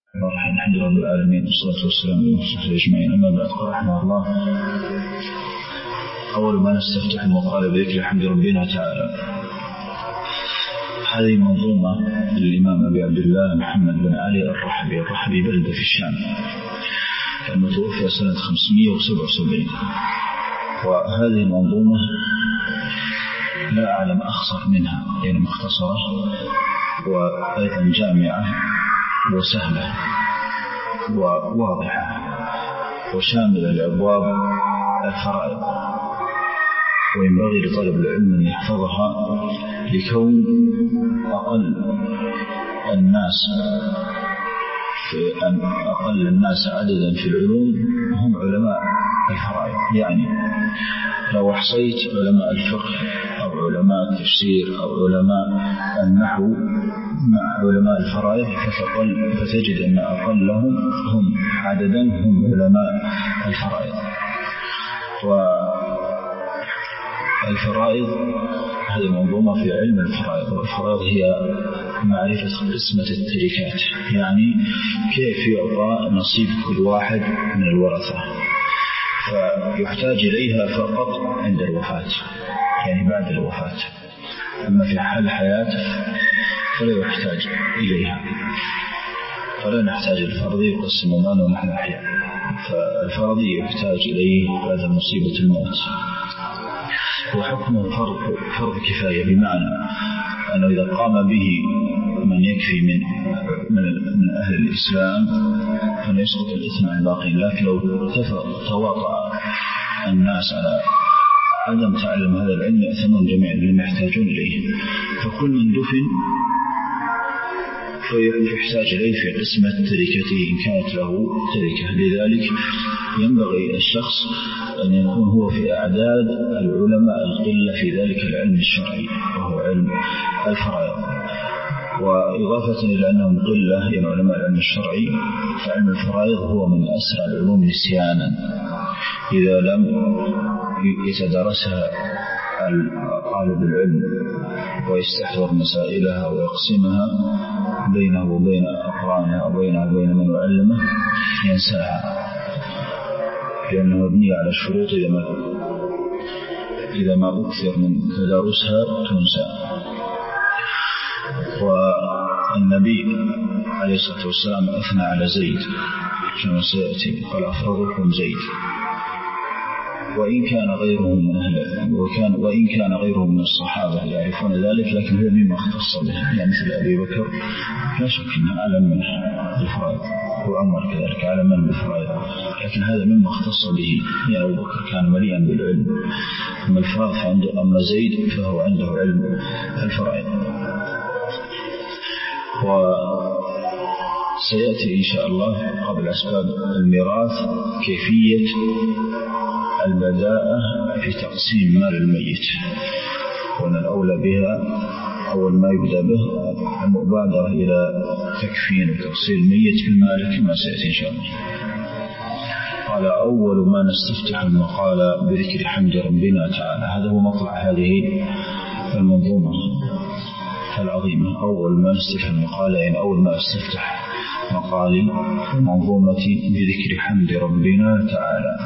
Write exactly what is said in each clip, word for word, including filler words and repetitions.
الحمد لله رب العالمين والصلاة والسلام على رسول الله أجمعين. أما بعد، قال رحمه الله: أول ما نستفتح المقال بذكر حمد ربنا تعالى. هذه منظومة للإمام أبي عبد الله محمد بن علي الرحبي. الرحبي بلدة في الشام، المتوفى سنة خمسمائة وسبعة وسبعين. وهذه المنظومة لا أعلم أخصر منها، يعني مختصرة وأيضا جامعة وسهلة وواضحة وشاملة لأبواب الفرائض، وينبغي لطالب العلم أن يحفظها لكون أقل الناس في أن أقل الناس عددا في العلوم هم علماء الفرائض. يعني لو أحصيت علماء الفقه أو علماء التفسير أو علماء النحو مع علماء الفرائض فتقل فتجد أن أقلهم هم عددا هم علماء الفرائض. والفرائض هذه منظومة في علم الفرائض. والفرائض هي معرفة قسمة التركات، يعني كيف يعطى نصيب كل واحد من الورثة، فيحتاج إليها فقط عند الوفاة، يعني بعد الوفاة. أما في حال الحياة فلا يحتاج إليها، فلا نحتاج الفرضي يقسم ماله ونحن أحياء، فالفرضي يحتاج إليه بعد مصيبة الموت. وحكمه فرض, فرض كفاية، بمعنى أنه إذا قام به من يكفي من, من, من أهل الإسلام فلا يسقط الإثم عن الباقين. لكن لو تواطأ الناس على عدم تعلم هذا العلم يأثمون جميعا لما يحتاجون إليه، فكل من دفن فيحتاج إليه في قسمة تركته إن كانت له تركة. لذلك ينبغي الشخص أن يكون هو في أعداد العلماء القلة في ذلك العلم الشرعي وهو علم الفرائض. وإضافة إلى أنهم قلة يعني علماء العلم الشرعي، فعلم الفرائض هو من أسرع العلوم نسيانا إذا لم يتدرسها طالب العلم ويستحضر مسائلها ويقسمها بينه وبين أقرانه أو بينه وبين من يعلمه ينساها، لأنه مبني على الشروط إذا ما إذا ما أكثر من تدارسها تنسى. والنبي عليه الصلاة والسلام أثنى على زيد كما سيأتي، قال أفضلكم زيد، وإن كان غيرهم من أهل وكان وإن كان غيرهم من الصحابة يعرفون ذلك، لكن هذا مما اختص به، يعني مثل أبي بكر لا شك أنه أعلم من الفرائض، وعمر كذلك أعلم من الفرائض، لكن هذا مما اختص به. يعني أبو بكر كان مليئا بالعلم، أما الفرائض فعنده، أما زيد فهو عنده علم الفرائض. وسيأتي إن شاء الله قبل أسباب الميراث كيفية البداءة في تقسيم مال الميت، وأن الأولى بها أول ما يبدأ به المبادرة إلى تكفين وتقسيم الميت في المال كما سيأتي إن شاء الله. قال: أول ما نستفتح المقال بذكر حمد ربنا تعالى. هذا هو مطلع هذه المنظومة العظيمة. أول ما نستفتح المقال يعني أول ما استفتح مقالي منظومتي بذكر حمد ربنا تعالى،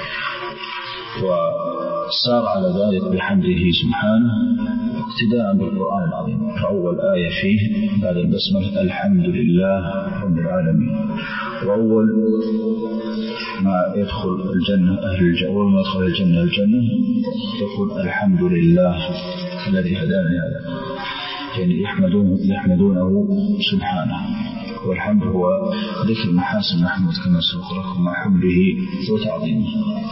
وسار على ذلك بحمده سبحانه اقتداء بالقرآن العظيم. فأول آية فيه بعد البسملة الحمد لله رب العالمين. وأول ما يدخل الجنة أهل الجنة أول ما يدخل الجنة الجنة يقول الحمد لله الذي هداني هذا، يعني يحمدونه, يحمدونه سبحانه. والحمد هو ذكر محاسن محمود كما سبق لكم مع حبه وتعظيمه.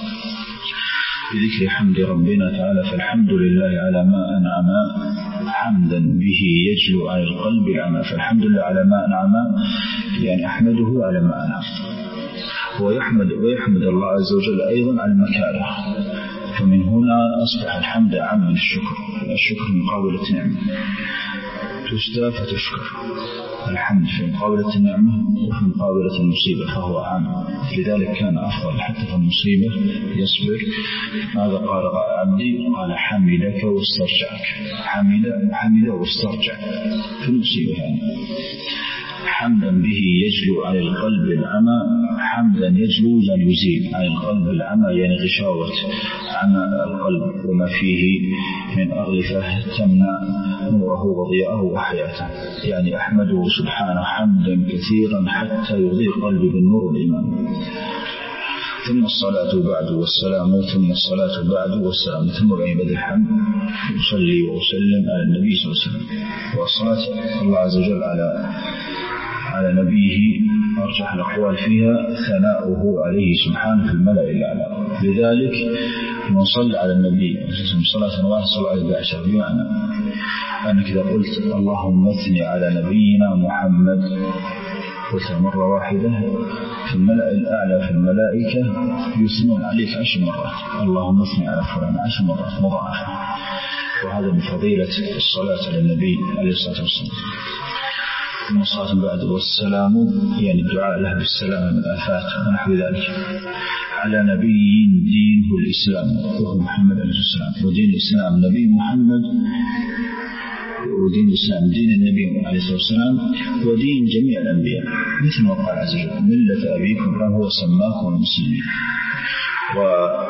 بذكر حمد ربنا تعالى، فالحمد لله على ما أنعم حمدا به يجلو عن القلب العمى. فالحمد لله على ما أنعم يعني أحمده على ما أنعم، ويحمد, ويحمد الله عز وجل أيضا على المكاره. فمن هنا أصبح الحمد عام من الشكر. الشكر مقابلة نعمة، تستى فتشكر. الحمد في مقابلة النعمة وفي مقابلة المصيبة فهو عام، لذلك كان أفضل حتى في المصيبة يصبر. ماذا قال عبدي؟ قال حمدك واسترجعك. حمد حمد واسترجع في المصيبة، يعني حمدا به يجلو عن القلب العمى، حمدا يجلو لا يزيل عن القلب العمى، يعني غشاوة عمى القلب وما فيه من أغلفة تمنع نوره وضياءه وحياته. يعني أحمده سبحانه حمدا كثيرا حتى يضيء قلبي بالنور الإيمان. ثم الصلاة بعد والسلام، ثم الصلاة بعد والسلام، ثم بعد الحمد أصلي وأسلم على النبي صلى الله عليه وسلم. والصلاة الله عز وجل على على نبيه أرجح الأقوال فيها ثناؤه عليه سبحانه في الملأ الأعلى. لذلك من صلى على النبي صلاة واحدة صلى عليه بعشر، بمعنى أنك إذا قلت اللهم اثني على نبينا محمد قلتها مرة واحدة، في الملأ الأعلى في الملائكة يثنون عليك عشر مرات، اللهم اثني على فلان عشر مرات مضاعفة. وهذا من فضيلة الصلاة على النبي عليه الصلاة والسلام. ثم الصلاة بعد والسلام، يعني الدعاء له بالسلام من الآفات ونحو ذلك، على نبي دينه الإسلام وهو محمد عليه السلام. ودين الإسلام نبي محمد، ودين الإسلام دين النبي عليه الصلاة والسلام، ودين جميع الأنبياء، مثل ما قال عز وجل ملة أبيكم هو سماكم المسلمين. و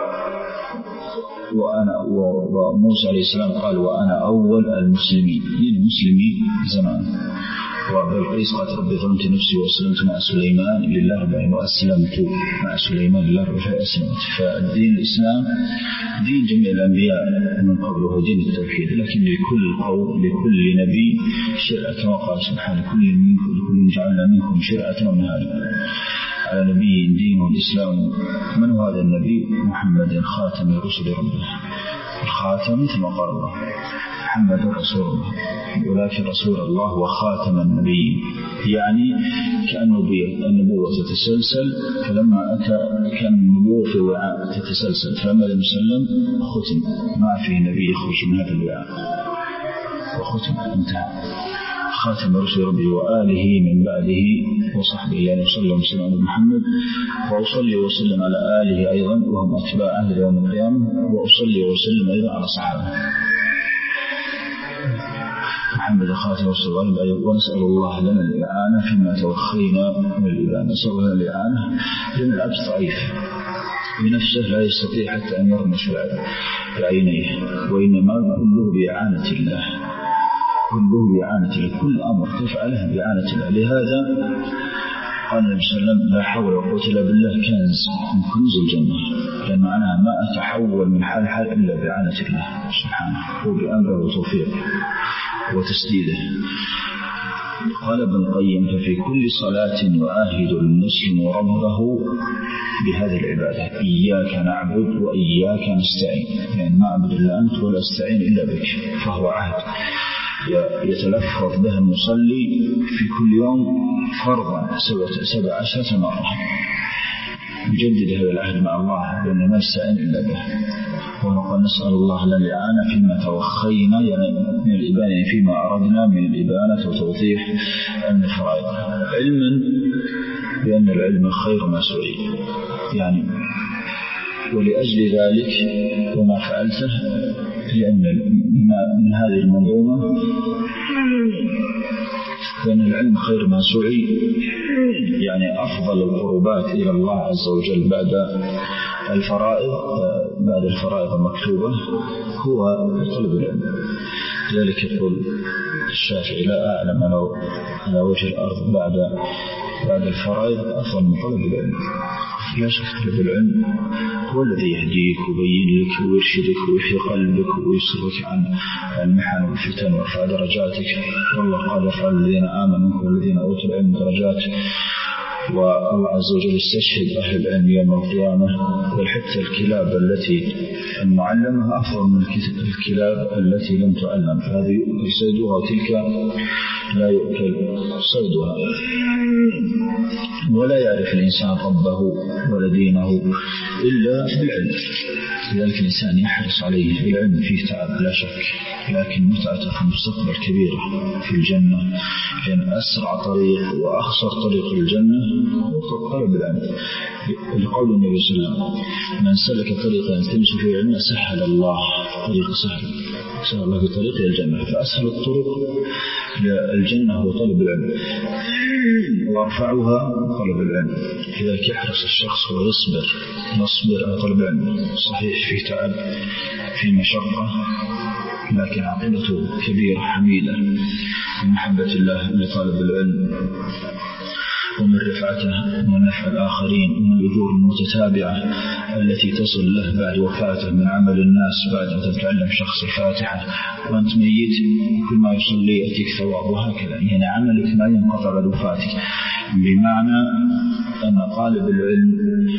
وأنا وموسى عليه السلام قال وأنا أول المسلمين، دين المسلمين زمان. وبالقيس قالت ربي ظلمت نفسي وأسلمت مع سليمان لله رب العالمين، وأسلمت مع سليمان لله رب العالمين أسلمت. فالدين الإسلام دين جميع الأنبياء من قبله دين التوحيد، لكن لكل قوم لكل نبي شرعة، كما قال سبحانه كل منكم لكل جعلنا منكم شرعة ومنهاجا. على نبي دينه الإسلام. من هو هذا النبي؟ محمد خاتم رسل ربه. الخاتم مثل ما قال الله محمد رسول الله، ولكن رسول الله وخاتم النبي، يعني كأن النبوة تتسلسل، فلما أتى كان النبوة في وعاء تتسلسل، فلما لم يسلم ختم، ما فيه نبي يخرج من هذا الوعاء وختم انتهى. خاتم رسول ربي وآله من بعده وصحبه، يعني صلى وسلم على محمد، وأصلي وسلم على آله أيضا وهم أتباعه يوم القيامة، وأصلي وسلم أيضا على صحابه محمد خاتم رسول الله. ونسأل الله لنا الإعانة فيما توخينا من الإبانة. نسأل الله الإعانة لأن العبد ضعيف بنفسه لا يستطيع حتى أن يرمش بعينيه، وإنما كله بإعانة الله، كله بإعانة الله، كل أمر تفعله بإعانة الله. لهذا قال النبي صلى الله عليه وسلم لا حول ولا قوة إلا بالله كنز من كنوز الجنة، لأن معناها ما أتحول من حال حال إلا بإعانة الله سبحانه وبأمره وتوفيقه وتسديده. قال ابن القيم ففي كل صلاة يعاهد المسلم ربه بهذه العبادة، إياك نعبد وإياك نستعين، يعني ما أعبد إلا أنت ولا أستعين إلا بك، فهو عهد يتلفظ به المصلي في كل يوم فرضا سبع عشرة مرة، يجدد هذا العهد مع الله لأنه ما يستعين إلا به. ونقول نسأل الله لنا الإعانة فيما توخينا، يعني من الإبانة، يعني فيما أردنا من الإبانة وتوضيح الفرائض، علما بأن العلم خير ما سعي، يعني ولأجل ذلك وما فعلته، لأن من هذه المنظومة فإن العلم خير ما سعي، يعني أفضل القربات إلى الله عز وجل بعد الفرائض بعد الفرائض المكتوبة هو طلب العلم. لذلك يقول الشافعي لا أعلم أنه على وجه الأرض بعد بعد الفرائض أفضل من طلب العلم. لا شك طلب العلم هو الذي يهديك ويبين لك ويرشدك ويحيي قلبك ويصرفك عن المحن والفتن ويرفع درجاتك. والله قال يرفع الذين آمنوا والذين أوتوا العلم درجات، والله عز وجل يستشهد أهل العلم يوم القيامة، بل حتى الكلاب التي المعلمة أفضل من الكلاب التي لم تعلم، فهذه يؤكل صيدها وتلك لا يؤكل صيدها. ولا يعرف الإنسان ربه ولا دينه إلا بالعلم، لذلك الإنسان يحرص عليه. بالعلم فيه تعب لا شك، لكن متعته في المستقبل كبيرة في الجنة، لأن أسرع طريق وأخسر طريق الجنة هو طلب العلم. لقول النبي صلى الله عليه وسلم من سلك طريقا يلتمس فيه علما سهل الله طريق سهل سهل الله في طريق الجنة، فأسهل الطرق للجنة هو طلب العلم. وأرفعها طلب العلم. لذلك يحرص الشخص ويصبر يصبر على طلب العلم. صحيح في تعب في مشقة، لكن عاقبته كبيرة حميدة من محبة الله لطالب العلم ومن رفعته ومن نفع الآخرين ومن الأجور المتتابعة التي تصل له بعد وفاته من عمل الناس بعد أن تتعلم شخص الفاتحة وأنت ميت كل ما يصلي يأتيك ثواب، وهكذا. يعني عملك ما ينقطع بعد وفاتك، بمعنى أن طالب العلم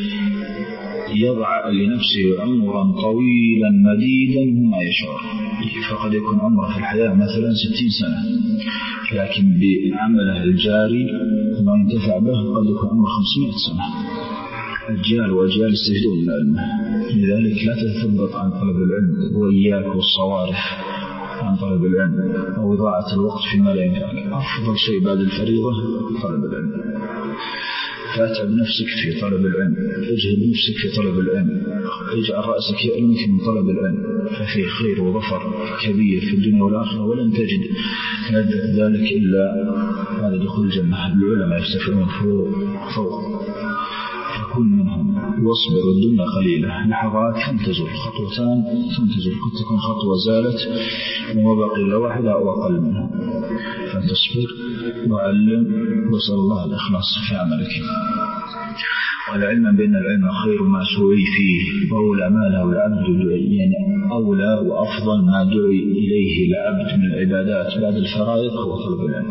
يضع لنفسه عمرا طويلا مديدا وما يشعر. فقد يكون عمره في الحياة مثلا ستين سنة، لكن بعمله الجاري ما ينتفع به قد يكون عمره خمسمائة سنة. أجيال وأجيال يستفيدون من علمه. لذلك لا تتثبط عن طلب العلم، وإياك والصوارف عن طلب العلم أو إضاعة الوقت فيما لا ينفعك. أفضل شيء بعد الفريضة طلب العلم. فاتعب نفسك في طلب العلم، اجهد نفسك في طلب العلم، اجعل رأسك يؤلمك من طلب العلم، ففي خير وظفر كبير في الدنيا والآخرة، ولن تجد ذلك إلا هذا دخول الجنة. العلماء يستفعون فوق فوق فكن منهم واصبر، الدنيا قليلة، لحظات ثم تزول، خطوتان ثم تزول، قد تكون خطوة زالت وما بقي إلا واحدة أو أقل منها، فتصبر وعلم وصل الله الإخلاص في عملك. والعلم بأن العلم خير ما سعي فيه وأولى ما له العبد، يعني أولى وأفضل ما دعي إليه العبد من العبادات بعد الفرائض هو طلب العلم.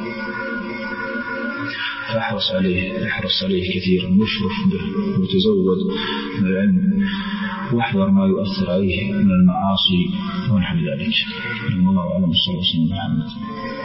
فاحرص عليه احرص عليه كثيرا واشرف به وتزود من العلم، واحذر ما يؤثر عليه من المعاصي ونحو ذلك. الله أعلم. صلى الله عليه وسلم.